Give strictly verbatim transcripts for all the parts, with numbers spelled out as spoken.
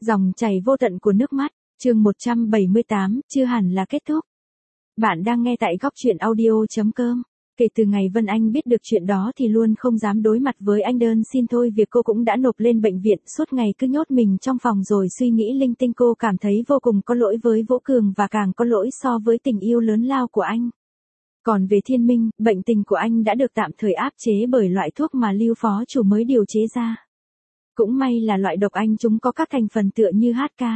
Dòng chảy vô tận của nước mắt, chương một trăm bảy mươi tám, chưa hẳn là kết thúc. Bạn đang nghe tại góc truyện audio.com. Kể từ ngày Vân Anh biết được chuyện đó thì luôn không dám đối mặt với anh, đơn xin thôi việc cô cũng đã nộp lên bệnh viện, suốt ngày cứ nhốt mình trong phòng rồi suy nghĩ linh tinh. Cô cảm thấy vô cùng có lỗi với Vũ Cường và càng có lỗi so với tình yêu lớn lao của anh. Còn về Thiên Minh, bệnh tình của anh đã được tạm thời áp chế bởi loại thuốc mà Lưu phó chủ mới điều chế ra. Cũng may là loại độc anh chúng có các thành phần tựa như hát ca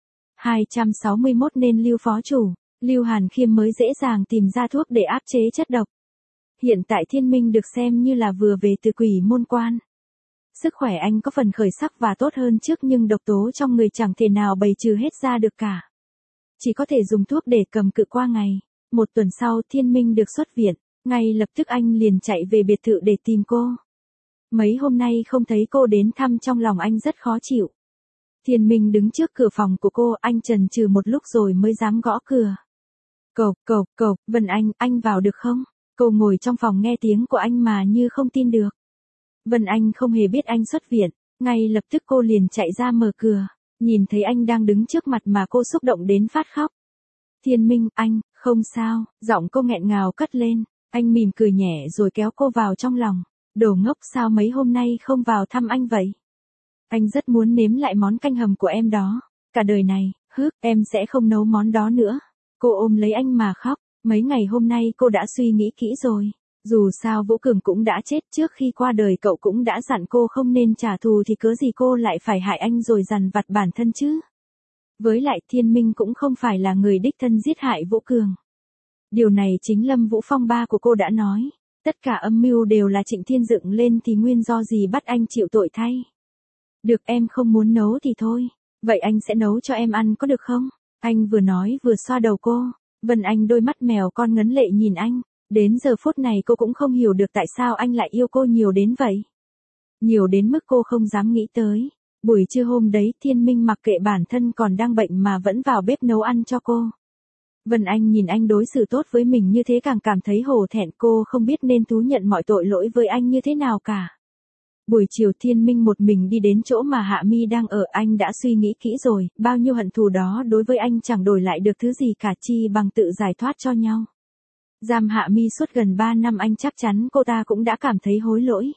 hai trăm sáu mươi mốt nên Lưu phó chủ, Lưu Hàn Khiêm mới dễ dàng tìm ra thuốc để áp chế chất độc. Hiện tại Thiên Minh được xem như là vừa về từ quỷ môn quan. Sức khỏe anh có phần khởi sắc và tốt hơn trước, nhưng độc tố trong người chẳng thể nào bày trừ hết ra được cả. Chỉ có thể dùng thuốc để cầm cự qua ngày. Một tuần sau Thiên Minh được xuất viện, ngay lập tức anh liền chạy về biệt thự để tìm cô. Mấy hôm nay không thấy cô đến thăm, trong lòng anh rất khó chịu. Thiên Minh đứng trước cửa phòng của cô, anh chần chừ một lúc rồi mới dám gõ cửa. Cộc cộc cộc, Vân Anh, anh vào được không? Cô ngồi trong phòng nghe tiếng của anh mà như không tin được. Vân Anh không hề biết anh xuất viện, ngay lập tức cô liền chạy ra mở cửa, nhìn thấy anh đang đứng trước mặt mà cô xúc động đến phát khóc. Thiên Minh, anh, không sao, giọng cô nghẹn ngào cất lên, anh mỉm cười nhẹ rồi kéo cô vào trong lòng. Đồ ngốc, sao mấy hôm nay không vào thăm anh vậy? Anh rất muốn nếm lại món canh hầm của em đó. Cả đời này, hức, em sẽ không nấu món đó nữa. Cô ôm lấy anh mà khóc. Mấy ngày hôm nay cô đã suy nghĩ kỹ rồi. Dù sao Vũ Cường cũng đã chết, trước khi qua đời cậu cũng đã dặn cô không nên trả thù, thì cớ gì cô lại phải hại anh rồi dằn vặt bản thân chứ? Với lại Thiên Minh cũng không phải là người đích thân giết hại Vũ Cường. Điều này chính Lâm Vũ Phong ba của cô đã nói. Tất cả âm mưu đều là Trịnh Thiên dựng lên, thì nguyên do gì bắt anh chịu tội thay? Được, em không muốn nấu thì thôi. Vậy anh sẽ nấu cho em ăn có được không? Anh vừa nói vừa xoa đầu cô. Vân Anh đôi mắt mèo con ngấn lệ nhìn anh. Đến giờ phút này cô cũng không hiểu được tại sao anh lại yêu cô nhiều đến vậy. Nhiều đến mức cô không dám nghĩ tới. Buổi trưa hôm đấy Thiên Minh mặc kệ bản thân còn đang bệnh mà vẫn vào bếp nấu ăn cho cô. Vân Anh nhìn anh đối xử tốt với mình như thế càng cảm thấy hổ thẹn, cô không biết nên thú nhận mọi tội lỗi với anh như thế nào cả. Buổi chiều Thiên Minh một mình đi đến chỗ mà Hạ Mi đang ở, anh đã suy nghĩ kỹ rồi, bao nhiêu hận thù đó đối với anh chẳng đổi lại được thứ gì cả, chi bằng tự giải thoát cho nhau. Giam Hạ Mi suốt gần ba năm, anh chắc chắn cô ta cũng đã cảm thấy hối lỗi.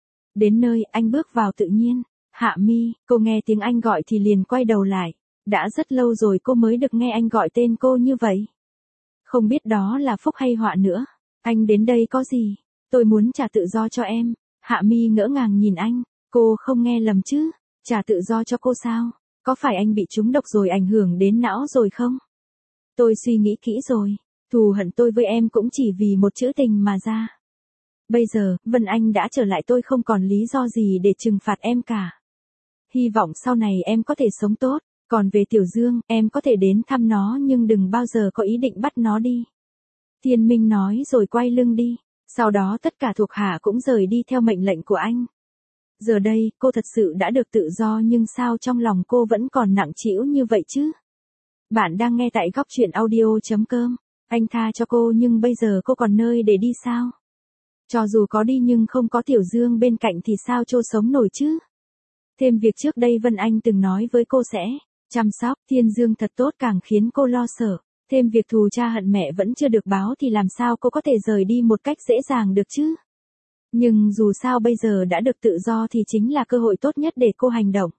Đến nơi, anh bước vào tự nhiên. Hạ Mi, cô nghe tiếng anh gọi thì liền quay đầu lại. Đã rất lâu rồi cô mới được nghe anh gọi tên cô như vậy. Không biết đó là phúc hay họa nữa. Anh đến đây có gì? Tôi muốn trả tự do cho em. Hạ Mi ngỡ ngàng nhìn anh. Cô không nghe lầm chứ? Trả tự do cho cô sao? Có phải anh bị trúng độc rồi ảnh hưởng đến não rồi không? Tôi suy nghĩ kỹ rồi. Thù hận tôi với em cũng chỉ vì một chữ tình mà ra. Bây giờ, Vân Anh đã trở lại, tôi không còn lý do gì để trừng phạt em cả. Hy vọng sau này em có thể sống tốt. Còn về Tiểu Dương, em có thể đến thăm nó nhưng đừng bao giờ có ý định bắt nó đi. Thiên Minh nói rồi quay lưng đi. Sau đó tất cả thuộc hạ cũng rời đi theo mệnh lệnh của anh. Giờ đây, cô thật sự đã được tự do, nhưng sao trong lòng cô vẫn còn nặng trĩu như vậy chứ? Bạn đang nghe tại góc truyện audio.com. Anh tha cho cô nhưng bây giờ cô còn nơi để đi sao? Cho dù có đi nhưng không có Tiểu Dương bên cạnh thì sao Trô sống nổi chứ? Thêm việc trước đây Vân Anh từng nói với cô sẽ chăm sóc Thiên Dương thật tốt càng khiến cô lo sợ. Thêm việc thù cha hận mẹ vẫn chưa được báo thì làm sao cô có thể rời đi một cách dễ dàng được chứ? Nhưng dù sao bây giờ đã được tự do thì chính là cơ hội tốt nhất để cô hành động.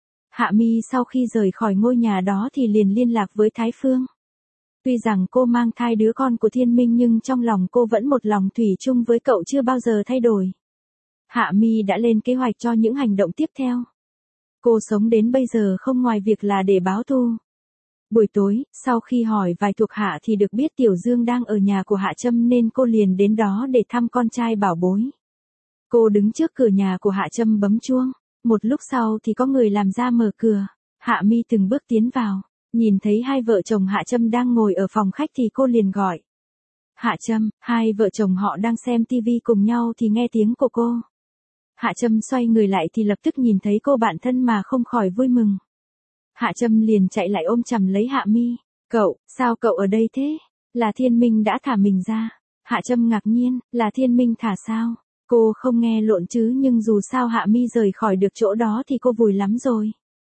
Hạ Mi sau khi rời khỏi ngôi nhà đó thì liền liên lạc với Thái Phương. Tuy rằng cô mang thai đứa con của Thiên Minh nhưng trong lòng cô vẫn một lòng thủy chung với cậu, chưa bao giờ thay đổi. Hạ Mi đã lên kế hoạch cho những hành động tiếp theo. Cô sống đến bây giờ không ngoài việc là để báo thù. Buổi tối, sau khi hỏi vài thuộc hạ thì được biết Tiểu Dương đang ở nhà của Hạ Trâm nên cô liền đến đó để thăm con trai bảo bối. Cô đứng trước cửa nhà của Hạ Trâm bấm chuông. Một lúc sau thì có người làm ra mở cửa. Hạ Mi từng bước tiến vào. Nhìn thấy hai vợ chồng Hạ Trâm đang ngồi ở phòng khách thì cô liền gọi. Hạ Trâm, hai vợ chồng họ đang xem tivi cùng nhau thì nghe tiếng của cô. Hạ Trâm xoay người lại thì lập tức nhìn thấy cô bạn thân mà không khỏi vui mừng. Hạ Trâm liền chạy lại ôm chầm lấy Hạ Mi. Cậu, sao cậu ở đây thế? Là Thiên Minh đã thả mình ra. Hạ Trâm ngạc nhiên, là Thiên Minh thả sao? Cô không nghe lộn chứ, nhưng dù sao Hạ Mi rời khỏi được chỗ đó thì cô vui lắm rồi.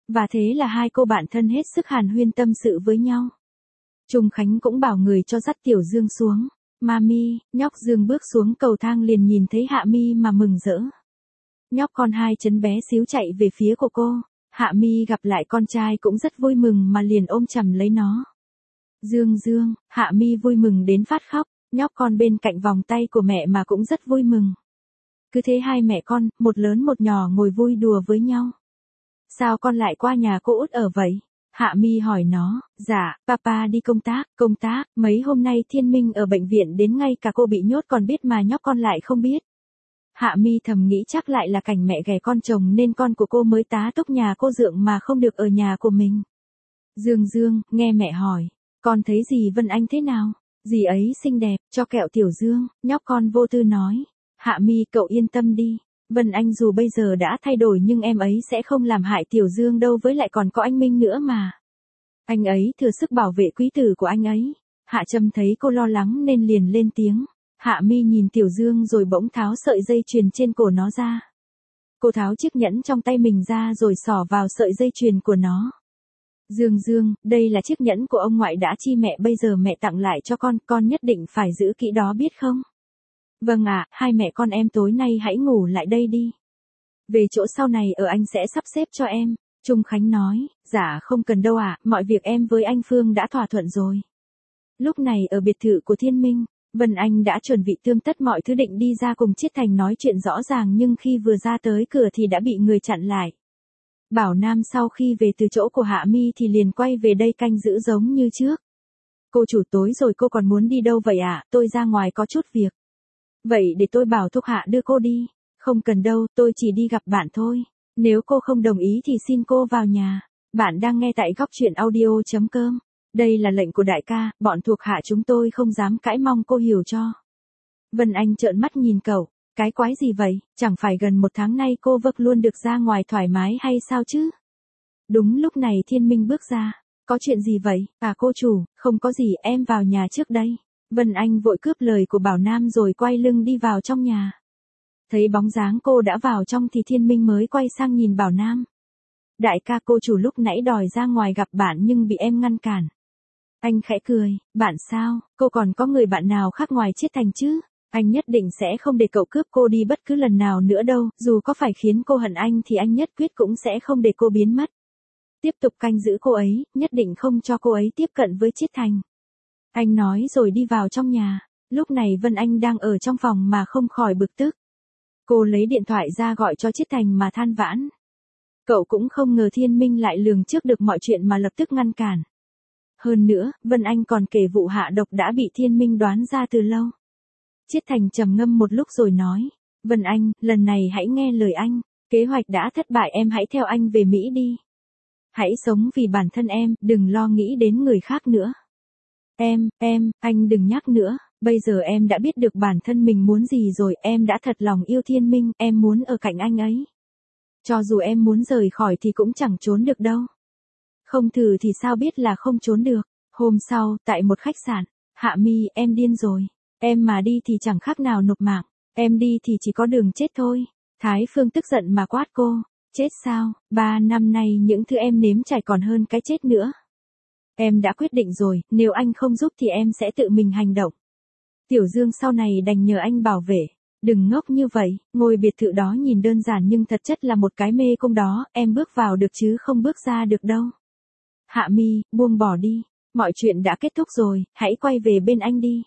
Và thế là hai cô bạn thân hết sức hàn huyên tâm sự với nhau. Trung Khánh cũng bảo người cho dắt Tiểu Dương xuống. Mami, nhóc Dương bước xuống cầu thang liền nhìn thấy Hạ Mi mà mừng rỡ. Nhóc con hai chân bé xíu chạy về phía của cô. Hạ Mi gặp lại con trai cũng rất vui mừng mà liền ôm chầm lấy nó. Dương Dương, Hạ Mi vui mừng đến phát khóc, nhóc con bên cạnh vòng tay của mẹ mà cũng rất vui mừng. Cứ thế hai mẹ con, một lớn một nhỏ ngồi vui đùa với nhau. Sao con lại qua nhà cô út ở vậy? Hạ Mi hỏi nó. Dạ, papa đi công tác, công tác, mấy hôm nay Thiên Minh ở bệnh viện đến ngay cả cô bị nhốt còn biết mà nhóc con lại không biết. Hạ Mi thầm nghĩ chắc lại là cảnh mẹ ghẻ con chồng nên con của cô mới tá túc nhà cô dượng mà không được ở nhà của mình. Dương Dương, nghe mẹ hỏi, con thấy dì Vân Anh thế nào? Dì ấy xinh đẹp, cho kẹo Tiểu Dương, nhóc con vô tư nói. Hạ Mi cậu yên tâm đi. Vân Anh dù bây giờ đã thay đổi nhưng em ấy sẽ không làm hại Tiểu Dương đâu, với lại còn có anh Minh nữa mà. Anh ấy thừa sức bảo vệ quý tử của anh ấy. Hạ Trâm thấy cô lo lắng nên liền lên tiếng. Hạ Mi nhìn Tiểu Dương rồi bỗng tháo sợi dây chuyền trên cổ nó ra. Cô tháo chiếc nhẫn trong tay mình ra rồi xỏ vào sợi dây chuyền của nó. Dương Dương, đây là chiếc nhẫn của ông ngoại đã chi mẹ, bây giờ mẹ tặng lại cho con, con nhất định phải giữ kỹ đó biết không? Vâng ạ, hai mẹ con em tối nay hãy ngủ lại đây đi. Về chỗ sau này ở anh sẽ sắp xếp cho em. Trung Khánh nói. Dạ không cần đâu ạ, mọi việc em với anh Phương đã thỏa thuận rồi. Lúc này ở biệt thự của Thiên Minh, Vân Anh đã chuẩn bị tươm tất mọi thứ định đi ra cùng Chiết Thành nói chuyện rõ ràng, nhưng khi vừa ra tới cửa thì đã bị người chặn lại. Bảo Nam sau khi về từ chỗ của Hạ Mi thì liền quay về đây canh giữ giống như trước. Cô chủ, tối rồi cô còn muốn đi đâu vậy ạ? À? Tôi ra ngoài có chút việc. Vậy để tôi bảo Thúc Hạ đưa cô đi. Không cần đâu, tôi chỉ đi gặp bạn thôi. Nếu cô không đồng ý thì xin cô vào nhà. Bạn đang nghe tại góc truyện audio chấm com. Đây là lệnh của đại ca, bọn thuộc hạ chúng tôi không dám cãi, mong cô hiểu cho. Vân Anh trợn mắt nhìn cậu. Cái quái gì vậy, chẳng phải gần một tháng nay cô vực luôn được ra ngoài thoải mái hay sao chứ? Đúng lúc này Thiên Minh bước ra. Có chuyện gì vậy? À cô chủ, không có gì, em vào nhà trước đây. Vân Anh vội cướp lời của Bảo Nam rồi quay lưng đi vào trong nhà. Thấy bóng dáng cô đã vào trong thì Thiên Minh mới quay sang nhìn Bảo Nam. Đại ca, cô chủ lúc nãy đòi ra ngoài gặp bạn nhưng bị em ngăn cản. Anh khẽ cười. Bạn sao, cô còn có người bạn nào khác ngoài Chiết Thành chứ? Anh nhất định sẽ không để cậu cướp cô đi bất cứ lần nào nữa đâu, dù có phải khiến cô hận anh thì anh nhất quyết cũng sẽ không để cô biến mất. Tiếp tục canh giữ cô ấy, nhất định không cho cô ấy tiếp cận với Chiết Thành. Anh nói rồi đi vào trong nhà. Lúc này Vân Anh đang ở trong phòng mà không khỏi bực tức. Cô lấy điện thoại ra gọi cho Chiết Thành mà than vãn. Cậu cũng không ngờ Thiên Minh lại lường trước được mọi chuyện mà lập tức ngăn cản. Hơn nữa, Vân Anh còn kể vụ hạ độc đã bị Thiên Minh đoán ra từ lâu. Chiết Thành trầm ngâm một lúc rồi nói. Vân Anh, lần này hãy nghe lời anh. Kế hoạch đã thất bại, em hãy theo anh về Mỹ đi. Hãy sống vì bản thân em, đừng lo nghĩ đến người khác nữa. Em, em, anh đừng nhắc nữa. Bây giờ em đã biết được bản thân mình muốn gì rồi, em đã thật lòng yêu Thiên Minh, em muốn ở cạnh anh ấy. Cho dù em muốn rời khỏi thì cũng chẳng trốn được đâu. Không thử thì sao biết là không trốn được. Hôm sau, tại một khách sạn, Hạ Mi, em điên rồi. Em mà đi thì chẳng khác nào nộp mạng. Em đi thì chỉ có đường chết thôi. Thái Phương tức giận mà quát cô. Chết sao, ba năm nay những thứ em nếm trải còn hơn cái chết nữa. Em đã quyết định rồi, nếu anh không giúp thì em sẽ tự mình hành động. Tiểu Dương sau này đành nhờ anh bảo vệ. Đừng ngốc như vậy, ngôi biệt thự đó nhìn đơn giản nhưng thật chất là một cái mê cung đó, em bước vào được chứ không bước ra được đâu. Hạ Mi, buông bỏ đi. Mọi chuyện đã kết thúc rồi, hãy quay về bên anh đi.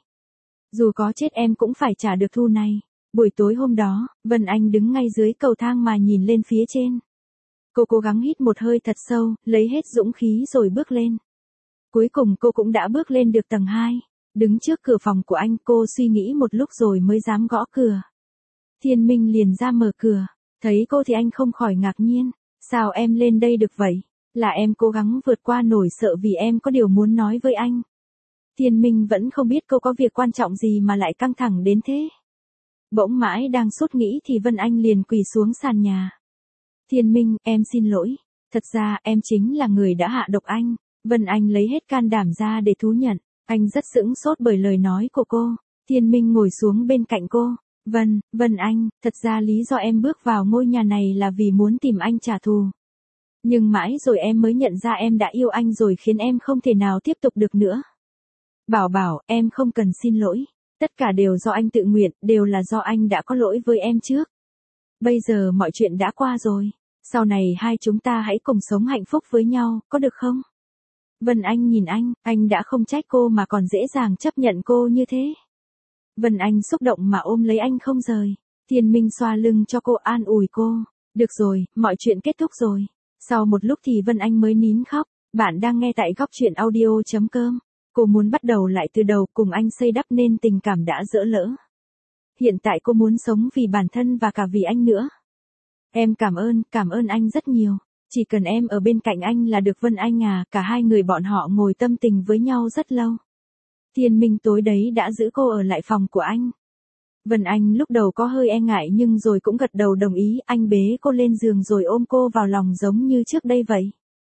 Dù có chết em cũng phải trả được thù này. Buổi tối hôm đó, Vân Anh đứng ngay dưới cầu thang mà nhìn lên phía trên. Cô cố gắng hít một hơi thật sâu, lấy hết dũng khí rồi bước lên. Cuối cùng cô cũng đã bước lên được tầng hai. Đứng trước cửa phòng của anh, cô suy nghĩ một lúc rồi mới dám gõ cửa. Thiên Minh liền ra mở cửa. Thấy cô thì anh không khỏi ngạc nhiên. Sao em lên đây được vậy? Là em cố gắng vượt qua nỗi sợ vì em có điều muốn nói với anh. Thiên Minh vẫn không biết cô có việc quan trọng gì mà lại căng thẳng đến thế. Bỗng mãi đang sốt nghĩ thì Vân Anh liền quỳ xuống sàn nhà. Thiên Minh, em xin lỗi. Thật ra em chính là người đã hạ độc anh. Vân Anh lấy hết can đảm ra để thú nhận. Anh rất sững sốt bởi lời nói của cô. Thiên Minh ngồi xuống bên cạnh cô. Vân, Vân Anh, thật ra lý do em bước vào ngôi nhà này là vì muốn tìm anh trả thù. Nhưng mãi rồi em mới nhận ra em đã yêu anh rồi khiến em không thể nào tiếp tục được nữa. Bảo Bảo, em không cần xin lỗi. Tất cả đều do anh tự nguyện, đều là do anh đã có lỗi với em trước. Bây giờ mọi chuyện đã qua rồi. Sau này hai chúng ta hãy cùng sống hạnh phúc với nhau, có được không? Vân Anh nhìn anh, anh đã không trách cô mà còn dễ dàng chấp nhận cô như thế. Vân Anh xúc động mà ôm lấy anh không rời. Thiên Minh xoa lưng cho cô an ủi cô. Được rồi, mọi chuyện kết thúc rồi. Sau một lúc thì Vân Anh mới nín khóc. Bạn đang nghe tại góc truyện audio chấm com. Cô muốn bắt đầu lại từ đầu cùng anh xây đắp nên tình cảm đã dỡ lỡ. Hiện tại cô muốn sống vì bản thân và cả vì anh nữa. Em cảm ơn, cảm ơn anh rất nhiều. Chỉ cần em ở bên cạnh anh là được Vân Anh à, cả hai người bọn họ ngồi tâm tình với nhau rất lâu. Thiên Minh tối đấy đã giữ cô ở lại phòng của anh. Vân Anh lúc đầu có hơi e ngại nhưng rồi cũng gật đầu đồng ý, anh bế cô lên giường rồi ôm cô vào lòng giống như trước đây vậy.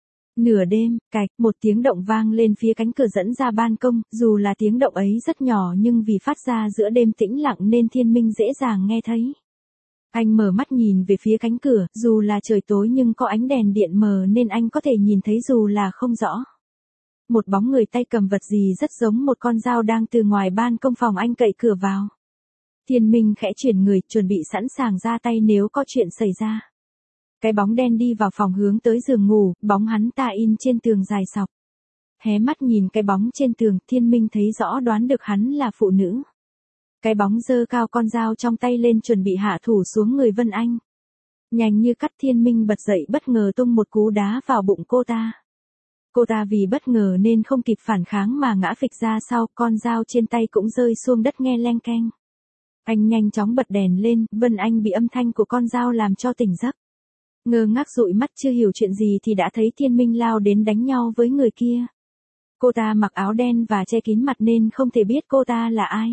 Nửa đêm, cạch, một tiếng động vang lên phía cánh cửa dẫn ra ban công, dù là tiếng động ấy rất nhỏ nhưng vì phát ra giữa đêm tĩnh lặng nên Thiên Minh dễ dàng nghe thấy. Anh mở mắt nhìn về phía cánh cửa, dù là trời tối nhưng có ánh đèn điện mờ nên anh có thể nhìn thấy dù là không rõ. Một bóng người tay cầm vật gì rất giống một con dao đang từ ngoài ban công phòng anh cậy cửa vào. Thiên Minh khẽ chuyển người, chuẩn bị sẵn sàng ra tay nếu có chuyện xảy ra. Cái bóng đen đi vào phòng hướng tới giường ngủ, bóng hắn ta in trên tường dài sọc. Hé mắt nhìn cái bóng trên tường, Thiên Minh thấy rõ đoán được hắn là phụ nữ. Cái bóng giơ cao con dao trong tay lên chuẩn bị hạ thủ xuống người Vân Anh. Nhanh như cắt, Thiên Minh bật dậy bất ngờ tung một cú đá vào bụng cô ta. Cô ta vì bất ngờ nên không kịp phản kháng mà ngã phịch ra sau, con dao trên tay cũng rơi xuống đất nghe leng keng. Anh nhanh chóng bật đèn lên, Vân Anh bị âm thanh của con dao làm cho tỉnh giấc. Ngơ ngác dụi mắt chưa hiểu chuyện gì thì đã thấy Thiên Minh lao đến đánh nhau với người kia. Cô ta mặc áo đen và che kín mặt nên không thể biết cô ta là ai.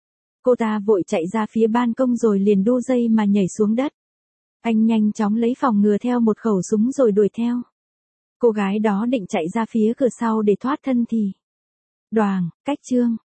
Cô ta vội chạy ra phía ban công rồi liền đu dây mà nhảy xuống đất. Anh nhanh chóng lấy phòng ngừa theo một khẩu súng rồi đuổi theo. Cô gái đó định chạy ra phía cửa sau để thoát thân thì. Đoàng, cách chương.